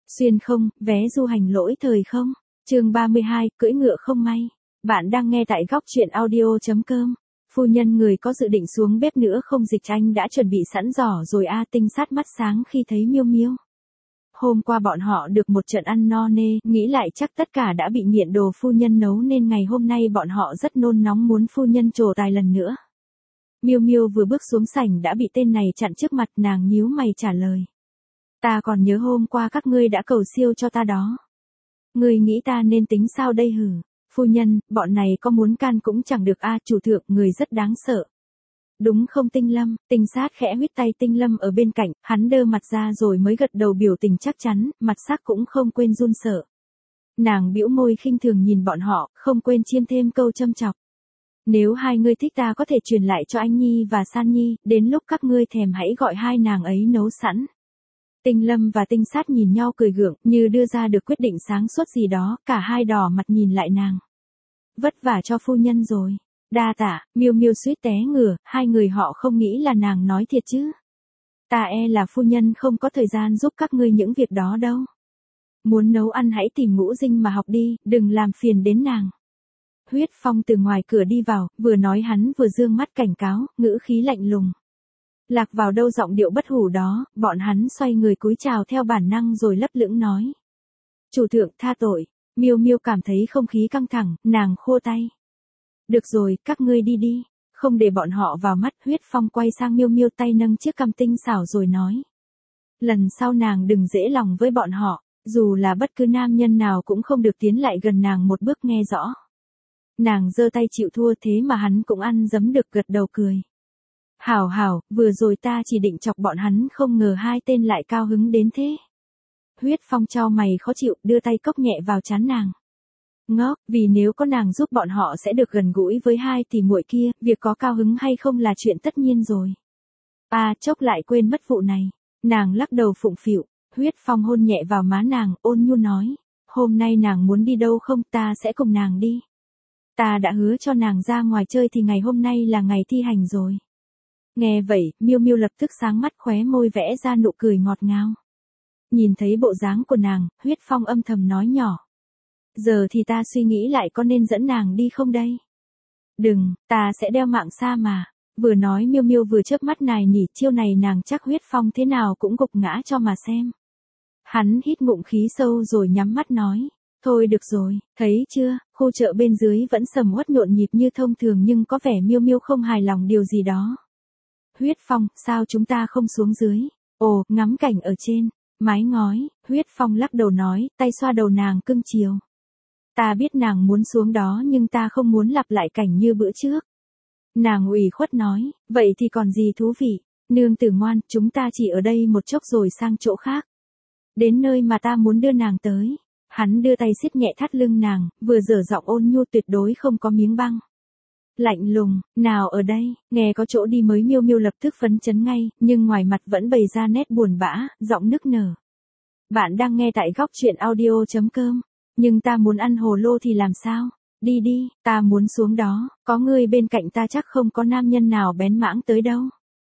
Xuyên không, vé du hành lỗi thời không. Chương 32, cưỡi ngựa không may. Bạn đang nghe tại góc truyện audio.com. Phu nhân người có dự định xuống bếp nữa không? Dịch Anh đã chuẩn bị sẵn giỏ rồi a. Tinh Sát mắt sáng khi thấy Miêu Miêu. Hôm qua bọn họ được một trận ăn no nê, nghĩ lại chắc tất cả đã bị nghiện đồ phu nhân nấu nên ngày hôm nay bọn họ rất nôn nóng muốn phu nhân trổ tài lần nữa. Miêu Miêu vừa bước xuống sảnh đã bị tên này chặn trước mặt, nàng nhíu mày trả lời. Ta còn nhớ hôm qua các ngươi đã cầu siêu cho ta đó. Ngươi nghĩ ta nên tính sao đây hử? Phu nhân, bọn này có muốn can cũng chẳng được a. Chủ thượng, người rất đáng sợ. Đúng không Tinh Lâm? Tinh Sát khẽ huýt tay Tinh Lâm ở bên cạnh, hắn đơ mặt ra rồi mới gật đầu biểu tình chắc chắn, mặt sắc cũng không quên run sợ. Nàng bĩu môi khinh thường nhìn bọn họ, không quên chiêm thêm câu châm chọc. Nếu hai ngươi thích ta có thể truyền lại cho anh Nhi và San Nhi, đến lúc các ngươi thèm hãy gọi hai nàng ấy nấu sẵn. Tinh Lâm và Tinh Sát nhìn nhau cười gượng, như đưa ra được quyết định sáng suốt gì đó, cả hai đỏ mặt nhìn lại nàng. Vất vả cho phu nhân rồi. Đa tạ. Miêu Miêu suýt té ngửa, hai người họ không nghĩ là nàng nói thiệt chứ. Ta e là phu nhân không có thời gian giúp các ngươi những việc đó đâu. Muốn nấu ăn hãy tìm Ngũ Dinh mà học đi, đừng làm phiền đến nàng. Huyết Phong từ ngoài cửa đi vào, vừa nói hắn vừa dương mắt cảnh cáo, ngữ khí lạnh lùng. Lạc vào đâu giọng điệu bất hủ đó, bọn hắn xoay người cúi chào theo bản năng rồi lấp lửng nói. Chủ thượng tha tội. Miêu Miêu cảm thấy không khí căng thẳng, nàng khô tay. Được rồi, các ngươi đi đi. Không để bọn họ vào mắt. Huyết Phong quay sang Miêu Miêu, tay nâng chiếc cằm tinh xảo rồi nói. Lần sau nàng đừng dễ lòng với bọn họ, dù là bất cứ nam nhân nào cũng không được tiến lại gần nàng một bước, nghe rõ. Nàng giơ tay chịu thua, thế mà hắn cũng ăn dấm được, gật đầu cười. Hảo hảo, vừa rồi ta chỉ định chọc bọn hắn, không ngờ hai tên lại cao hứng đến thế. Huyết Phong chau mày khó chịu, đưa tay cốc nhẹ vào trán nàng. Ngốc, vì nếu có nàng giúp bọn họ sẽ được gần gũi với hai tỷ muội kia, việc có cao hứng hay không là chuyện tất nhiên rồi. Chốc lại quên mất vụ này. Nàng lắc đầu phụng phịu. Huyết Phong hôn nhẹ vào má nàng, ôn nhu nói. Hôm nay nàng muốn đi đâu không, ta sẽ cùng nàng đi. Ta đã hứa cho nàng ra ngoài chơi thì ngày hôm nay là ngày thi hành rồi. Nghe vậy, Miêu Miêu lập tức sáng mắt, khóe môi vẽ ra nụ cười ngọt ngào. Nhìn thấy bộ dáng của nàng, Huyết Phong âm thầm nói nhỏ. Giờ thì ta suy nghĩ lại có nên dẫn nàng đi không đây? Đừng, ta sẽ đeo mạng xa mà. Vừa nói Miêu Miêu vừa chớp mắt nài nỉ, chiêu này nàng chắc Huyết Phong thế nào cũng gục ngã cho mà xem. Hắn hít ngụm khí sâu rồi nhắm mắt nói. Thôi được rồi, thấy chưa, khu chợ bên dưới vẫn sầm uất nhộn nhịp như thông thường nhưng có vẻ Miêu Miêu không hài lòng điều gì đó. Huyết Phong, sao chúng ta không xuống dưới? Ồ, ngắm cảnh ở trên mái ngói. Huyết Phong lắc đầu nói, tay xoa đầu nàng cưng chiều. Ta biết nàng muốn xuống đó nhưng ta không muốn lặp lại cảnh như bữa trước. Nàng ủy khuất nói, vậy thì còn gì thú vị. Nương tử ngoan, chúng ta chỉ ở đây một chốc rồi sang chỗ khác. Đến nơi mà ta muốn đưa nàng tới. Hắn đưa tay siết nhẹ thắt lưng nàng, vừa dở giọng ôn nhu tuyệt đối không có miếng băng. Lạnh lùng, nào ở đây, nghe có chỗ đi mới. Miêu Miêu lập tức phấn chấn ngay, nhưng ngoài mặt vẫn bày ra nét buồn bã, giọng nức nở. Bạn đang nghe tại góc truyện audio.com. Nhưng ta muốn ăn hồ lô thì làm sao? Đi đi, ta muốn xuống đó, có người bên cạnh ta chắc không có nam nhân nào bén mãng tới đâu.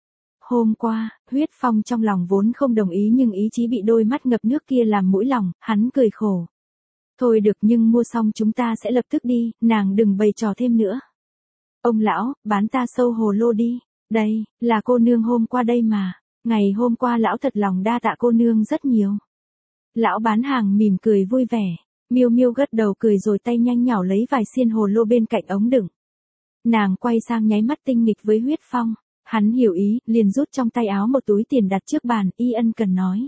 Hôm qua, Huyết Phong trong lòng vốn không đồng ý nhưng ý chí bị đôi mắt ngập nước kia làm mũi lòng, hắn cười khổ. Thôi được, nhưng mua xong chúng ta sẽ lập tức đi, nàng đừng bày trò thêm nữa. Ông lão, bán ta sâu hồ lô đi. Đây, là cô nương hôm qua đây mà. Ngày hôm qua lão thật lòng đa tạ cô nương rất nhiều. Lão bán hàng mỉm cười vui vẻ. Miêu Miêu gật đầu cười rồi tay nhanh nhảu lấy vài xiên hồ lô bên cạnh ống đựng. Nàng quay sang nháy mắt tinh nghịch với Huyết Phong. Hắn hiểu ý, liền rút trong tay áo một túi tiền đặt trước bàn, y ân cần nói.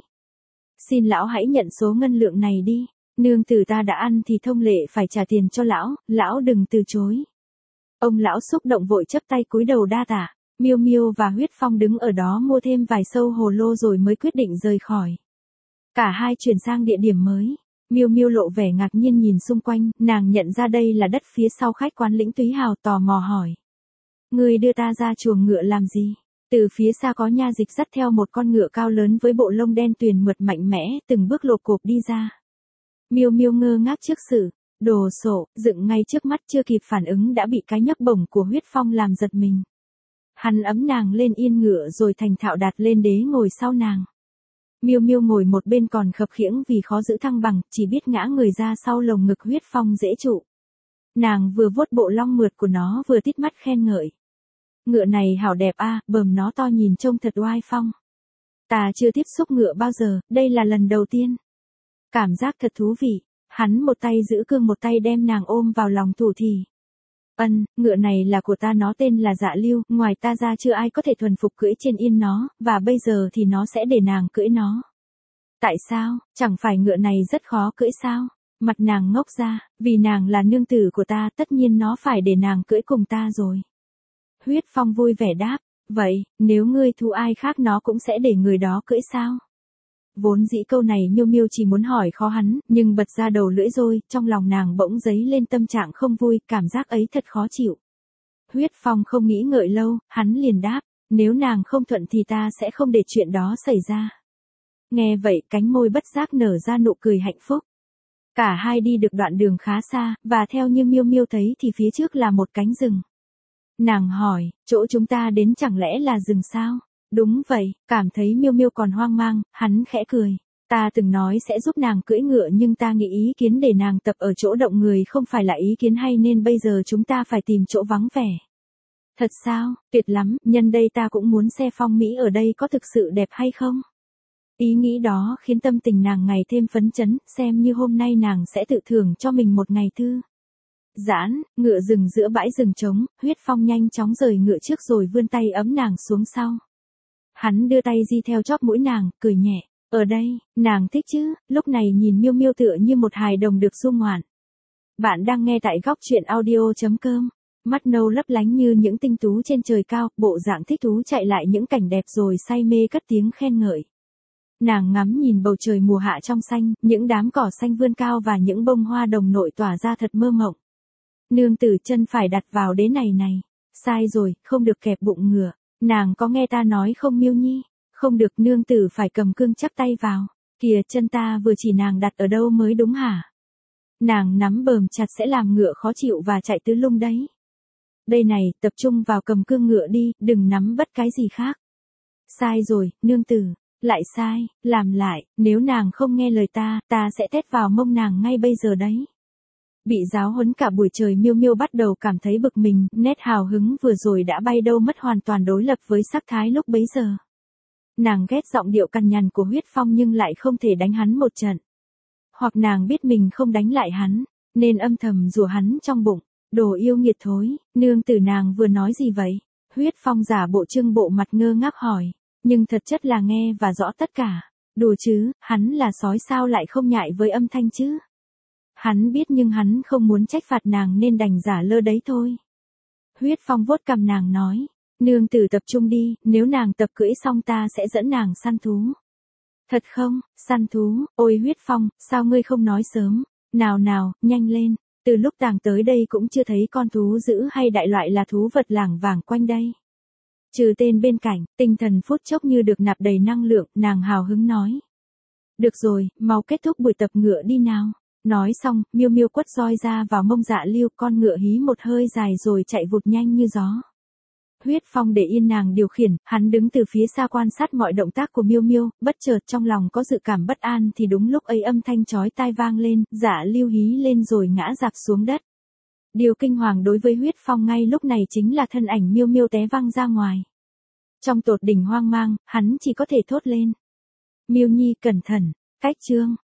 Xin lão hãy nhận số ngân lượng này đi. Nương tử ta đã ăn thì thông lệ phải trả tiền cho lão, lão đừng từ chối. Ông lão xúc động vội chắp tay cúi đầu đa tạ. Miêu Miêu và Huyết Phong đứng ở đó mua thêm vài sâu hồ lô rồi mới quyết định rời khỏi. Cả hai chuyển sang địa điểm mới. Miêu Miêu lộ vẻ ngạc nhiên nhìn xung quanh, nàng nhận ra đây là đất phía sau khách quán Lĩnh Túy Hào, tò mò hỏi. Người đưa ta ra chuồng ngựa làm gì? Từ phía xa có nha dịch dắt theo một con ngựa cao lớn với bộ lông đen tuyền mượt mạnh mẽ, từng bước lộp cộp đi ra. Miêu Miêu ngơ ngác trước sự đồ sộ dựng ngay trước mắt, chưa kịp phản ứng đã bị cái nhấc bổng của Huyết Phong làm giật mình. Hắn ấm nàng lên yên ngựa rồi thành thạo đặt lên đế ngồi sau nàng. Miêu Miêu ngồi một bên còn khập khiễng vì khó giữ thăng bằng, chỉ biết ngã người ra sau lồng ngực Huyết Phong dễ trụ. Nàng vừa vuốt bộ lông mượt của nó vừa tít mắt khen ngợi. Ngựa này hảo đẹp a, bờm nó to nhìn trông thật oai phong. Ta chưa tiếp xúc ngựa bao giờ, đây là lần đầu tiên. Cảm giác thật thú vị, hắn một tay giữ cương một tay đem nàng ôm vào lòng thủ thì. Ngựa này là của ta, nó tên là Dạ Lưu, ngoài ta ra chưa ai có thể thuần phục cưỡi trên yên nó, và bây giờ thì nó sẽ để nàng cưỡi nó. Tại sao, chẳng phải ngựa này rất khó cưỡi sao? Mặt nàng ngốc ra, vì nàng là nương tử của ta, tất nhiên nó phải để nàng cưỡi cùng ta rồi. Huyết Phong vui vẻ đáp, vậy, nếu ngươi thu ai khác nó cũng sẽ để người đó cưỡi sao? Vốn dĩ câu này Miêu Miêu chỉ muốn hỏi khó hắn, nhưng bật ra đầu lưỡi rồi, trong lòng nàng bỗng dấy lên tâm trạng không vui, cảm giác ấy thật khó chịu. Huyết Phong không nghĩ ngợi lâu, hắn liền đáp, nếu nàng không thuận thì ta sẽ không để chuyện đó xảy ra. Nghe vậy cánh môi bất giác nở ra nụ cười hạnh phúc. Cả hai đi được đoạn đường khá xa, và theo như Miêu Miêu thấy thì phía trước là một cánh rừng. Nàng hỏi, chỗ chúng ta đến chẳng lẽ là rừng sao? Đúng vậy, cảm thấy Miêu Miêu còn hoang mang, hắn khẽ cười. Ta từng nói sẽ giúp nàng cưỡi ngựa nhưng ta nghĩ ý kiến để nàng tập ở chỗ động người không phải là ý kiến hay nên bây giờ chúng ta phải tìm chỗ vắng vẻ. Thật sao, tuyệt lắm, nhân đây ta cũng muốn xem phong mỹ ở đây có thực sự đẹp hay không. Ý nghĩ đó khiến tâm tình nàng ngày thêm phấn chấn, xem như hôm nay nàng sẽ tự thưởng cho mình một ngày thư giãn. Ngựa dừng giữa bãi rừng trống, Huyết Phong nhanh chóng rời ngựa trước rồi vươn tay ấm nàng xuống sau. Hắn đưa tay di theo chóp mũi nàng, cười nhẹ. Ở đây, nàng thích chứ, lúc này nhìn Miêu Miêu tựa như một hài đồng được du ngoạn. Bạn đang nghe tại góc truyện audio.com. Mắt nâu lấp lánh như những tinh tú trên trời cao, bộ dạng thích thú chạy lại những cảnh đẹp rồi say mê cất tiếng khen ngợi. Nàng ngắm nhìn bầu trời mùa hạ trong xanh, những đám cỏ xanh vươn cao và những bông hoa đồng nội tỏa ra thật mơ mộng. Nương tử chân phải đặt vào đế này này. Sai rồi, không được kẹp bụng ngựa. Nàng có nghe ta nói không Miêu Nhi? Không được, nương tử phải cầm cương chắc tay vào. Kìa chân ta vừa chỉ nàng đặt ở đâu mới đúng hả? Nàng nắm bờm chặt sẽ làm ngựa khó chịu và chạy tứ lung đấy. Đây này, tập trung vào cầm cương ngựa đi, đừng nắm bất cái gì khác. Sai rồi, nương tử. Lại sai, làm lại, nếu nàng không nghe lời ta sẽ thét vào mông nàng ngay bây giờ đấy. Bị giáo huấn cả buổi trời Miêu Miêu bắt đầu cảm thấy bực mình, nét hào hứng vừa rồi đã bay đâu mất hoàn toàn đối lập với sắc thái lúc bấy giờ. Nàng ghét giọng điệu cằn nhằn của Huyết Phong nhưng lại không thể đánh hắn một trận. Hoặc nàng biết mình không đánh lại hắn, nên âm thầm rủa hắn trong bụng, đồ yêu nghiệt thối, nương tử nàng vừa nói gì vậy? Huyết Phong giả bộ trưng bộ mặt ngơ ngác hỏi, nhưng thật chất là nghe và rõ tất cả. Đùa chứ, hắn là sói sao lại không nhại với âm thanh chứ? Hắn biết nhưng hắn không muốn trách phạt nàng nên đành giả lơ đấy thôi. Huyết Phong vuốt cằm nàng nói, nương tử tập trung đi, nếu nàng tập cưỡi xong ta sẽ dẫn nàng săn thú. Thật không, săn thú, ôi Huyết Phong, sao ngươi không nói sớm, nào nào, nhanh lên, từ lúc tàng tới đây cũng chưa thấy con thú dữ hay đại loại là thú vật lảng vảng quanh đây. Trừ tên bên cạnh, tinh thần phút chốc như được nạp đầy năng lượng, nàng hào hứng nói. Được rồi, mau kết thúc buổi tập ngựa đi nào. Nói xong, Miêu Miêu quất roi ra vào mông Dạ Lưu, con ngựa hí một hơi dài rồi chạy vụt nhanh như gió. Huyết Phong để yên nàng điều khiển, hắn đứng từ phía xa quan sát mọi động tác của Miêu Miêu, bất chợt trong lòng có dự cảm bất an thì đúng lúc ấy âm thanh chói tai vang lên, Dạ Lưu hí lên rồi ngã rạp xuống đất. Điều kinh hoàng đối với Huyết Phong ngay lúc này chính là thân ảnh Miêu Miêu té văng ra ngoài. Trong tột đỉnh hoang mang, hắn chỉ có thể thốt lên. Miêu Nhi cẩn thận, cách chương.